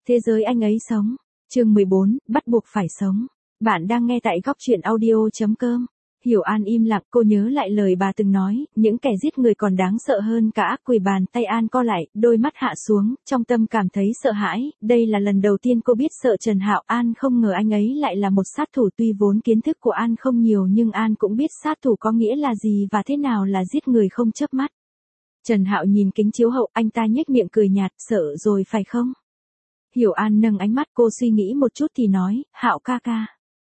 Thế giới anh ấy sống. Chương 14, bắt buộc phải sống. Bạn đang nghe tại góc truyện audio.com. Hiểu An im lặng, cô nhớ lại lời bà từng nói, những kẻ giết người còn đáng sợ hơn cả ác quỷ. Bàn tay An co lại, đôi mắt hạ xuống, trong tâm cảm thấy sợ hãi. Đây là lần đầu tiên cô biết sợ Trần Hạo. An không ngờ anh ấy lại là một sát thủ. Tuy vốn kiến thức của An không nhiều nhưng An cũng biết sát thủ có nghĩa là gì và thế nào là giết người không chớp mắt. Trần Hạo nhìn kính chiếu hậu, anh ta nhếch miệng cười nhạt, sợ rồi phải không? Hiểu An nâng ánh mắt, cô suy nghĩ một chút thì nói, Hạo ca ca.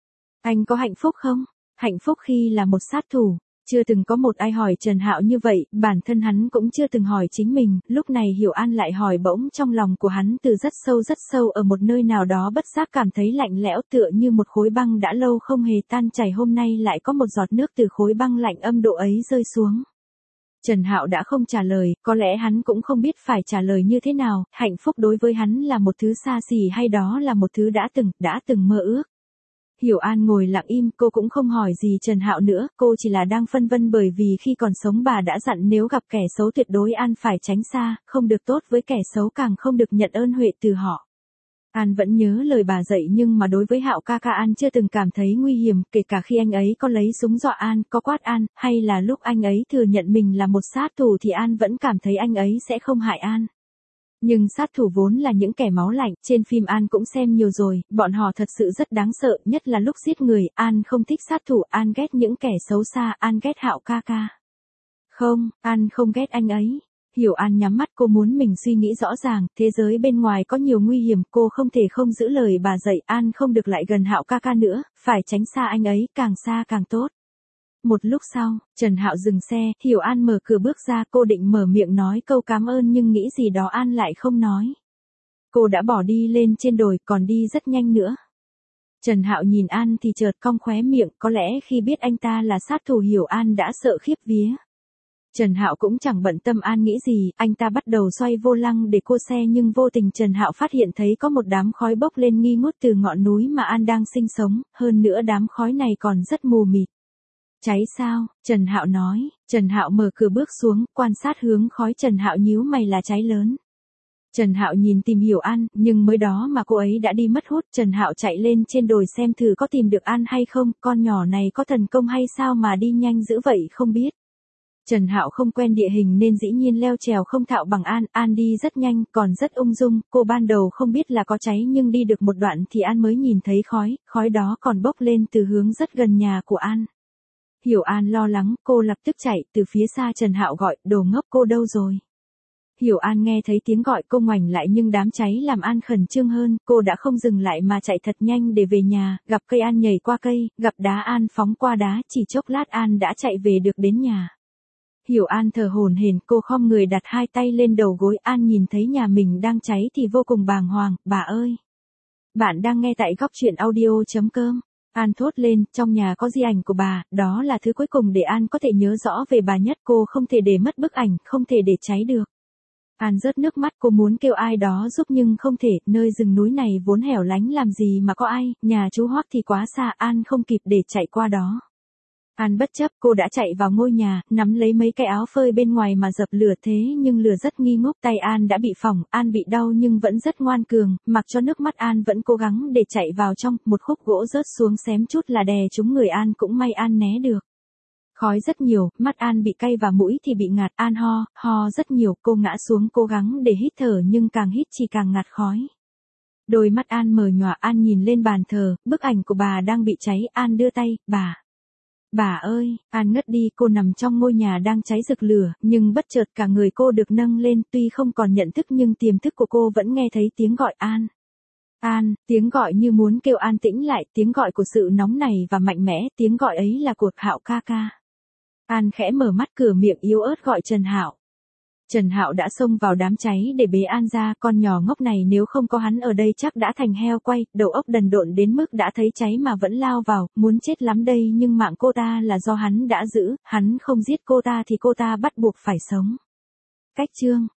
Anh có hạnh phúc không? Hạnh phúc khi là một sát thủ. Chưa từng có một ai hỏi Trần Hạo như vậy, bản thân hắn cũng chưa từng hỏi chính mình. Lúc này Hiểu An lại hỏi, bỗng trong lòng của hắn từ rất sâu ở một nơi nào đó bất giác cảm thấy lạnh lẽo, tựa như một khối băng đã lâu không hề tan chảy, hôm nay lại có một giọt nước từ khối băng lạnh âm độ ấy rơi xuống. Trần Hạo đã không trả lời, có lẽ hắn cũng không biết phải trả lời như thế nào. Hạnh phúc đối với hắn là một thứ xa xỉ hay đó là một thứ đã từng mơ ước. Hiểu An ngồi lặng im, cô cũng không hỏi gì Trần Hạo nữa, cô chỉ là đang phân vân, bởi vì khi còn sống bà đã dặn nếu gặp kẻ xấu tuyệt đối An phải tránh xa, không được tốt với kẻ xấu, càng không được nhận ơn huệ từ họ. An vẫn nhớ lời bà dạy, nhưng mà đối với Hạo ca ca An chưa từng cảm thấy nguy hiểm, kể cả khi anh ấy có lấy súng dọa An, có quát An, hay là lúc anh ấy thừa nhận mình là một sát thủ thì An vẫn cảm thấy anh ấy sẽ không hại An. Nhưng sát thủ vốn là những kẻ máu lạnh, trên phim An cũng xem nhiều rồi, bọn họ thật sự rất đáng sợ, nhất là lúc giết người. An không thích sát thủ, An ghét những kẻ xấu xa, An ghét Hạo ca ca. Không, An không ghét anh ấy. Hiểu An nhắm mắt, cô muốn mình suy nghĩ rõ ràng, thế giới bên ngoài có nhiều nguy hiểm, cô không thể không giữ lời bà dạy. An không được lại gần Hạo ca ca nữa, phải tránh xa anh ấy, càng xa càng tốt. Một lúc sau, Trần Hạo dừng xe, Hiểu An mở cửa bước ra, cô định mở miệng nói câu cảm ơn nhưng nghĩ gì đó An lại không nói. Cô đã bỏ đi lên trên đồi, còn đi rất nhanh nữa. Trần Hạo nhìn An thì chợt cong khóe miệng, có lẽ khi biết anh ta là sát thủ Hiểu An đã sợ khiếp vía. Trần Hạo cũng chẳng bận tâm An nghĩ gì, anh ta bắt đầu xoay vô lăng để cô xe, nhưng vô tình Trần Hạo phát hiện thấy có một đám khói bốc lên nghi ngút từ ngọn núi mà An đang sinh sống, hơn nữa đám khói này còn rất mù mịt. Cháy sao? Trần Hạo nói. Trần Hạo mở cửa bước xuống, quan sát hướng khói. Trần Hạo nhíu mày, là cháy lớn. Trần Hạo nhìn tìm Hiểu An, nhưng mới đó mà cô ấy đã đi mất hút. Trần Hạo chạy lên trên đồi xem thử có tìm được An hay không, con nhỏ này có thần công hay sao mà đi nhanh dữ vậy không biết. Trần Hạo không quen địa hình nên dĩ nhiên leo trèo không thạo bằng An. An đi rất nhanh, còn rất ung dung, cô ban đầu không biết là có cháy nhưng đi được một đoạn thì An mới nhìn thấy khói đó còn bốc lên từ hướng rất gần nhà của An. Hiểu An lo lắng, cô lập tức chạy, từ phía xa Trần Hạo gọi, đồ ngốc, cô đâu rồi? Hiểu An nghe thấy tiếng gọi, cô ngoảnh lại nhưng đám cháy làm An khẩn trương hơn, cô đã không dừng lại mà chạy thật nhanh để về nhà, gặp cây An nhảy qua cây, gặp đá An phóng qua đá, chỉ chốc lát An đã chạy về được đến nhà. Hiểu An thở hổn hển, cô khom người đặt hai tay lên đầu gối. An nhìn thấy nhà mình đang cháy thì vô cùng bàng hoàng, bà ơi! Bạn đang nghe tại góc truyện audio.com. An thốt lên, trong nhà có di ảnh của bà, đó là thứ cuối cùng để An có thể nhớ rõ về bà nhất, cô không thể để mất bức ảnh, không thể để cháy được. An rớt nước mắt, cô muốn kêu ai đó giúp nhưng không thể, nơi rừng núi này vốn hẻo lánh làm gì mà có ai, nhà chú Hoắc thì quá xa, An không kịp để chạy qua đó. An bất chấp, cô đã chạy vào ngôi nhà, nắm lấy mấy cái áo phơi bên ngoài mà dập lửa, thế nhưng lửa rất nghi ngút, tay An đã bị phỏng, An bị đau nhưng vẫn rất ngoan cường, mặc cho nước mắt An vẫn cố gắng để chạy vào trong, một khúc gỗ rớt xuống xém chút là đè trúng người An, cũng may An né được. Khói rất nhiều, mắt An bị cay và mũi thì bị ngạt, An ho rất nhiều, cô ngã xuống cố gắng để hít thở nhưng càng hít chỉ càng ngạt khói. Đôi mắt An mờ nhòa, An nhìn lên bàn thờ, bức ảnh của bà đang bị cháy, An đưa tay, Bà ơi! An ngất đi, cô nằm trong ngôi nhà đang cháy rực lửa, nhưng bất chợt cả người cô được nâng lên, tuy không còn nhận thức nhưng tiềm thức của cô vẫn nghe thấy tiếng gọi An. An, tiếng gọi như muốn kêu An tĩnh lại, tiếng gọi của sự nóng nảy và mạnh mẽ, tiếng gọi ấy là của Hạo ca ca. An khẽ mở mắt, cửa miệng yếu ớt gọi Trần Hạo. Trần Hạo đã xông vào đám cháy để bế An ra, con nhỏ ngốc này nếu không có hắn ở đây chắc đã thành heo quay, đầu óc đần độn đến mức đã thấy cháy mà vẫn lao vào, muốn chết lắm đây, nhưng mạng cô ta là do hắn đã giữ, hắn không giết cô ta thì cô ta bắt buộc phải sống. Cách chương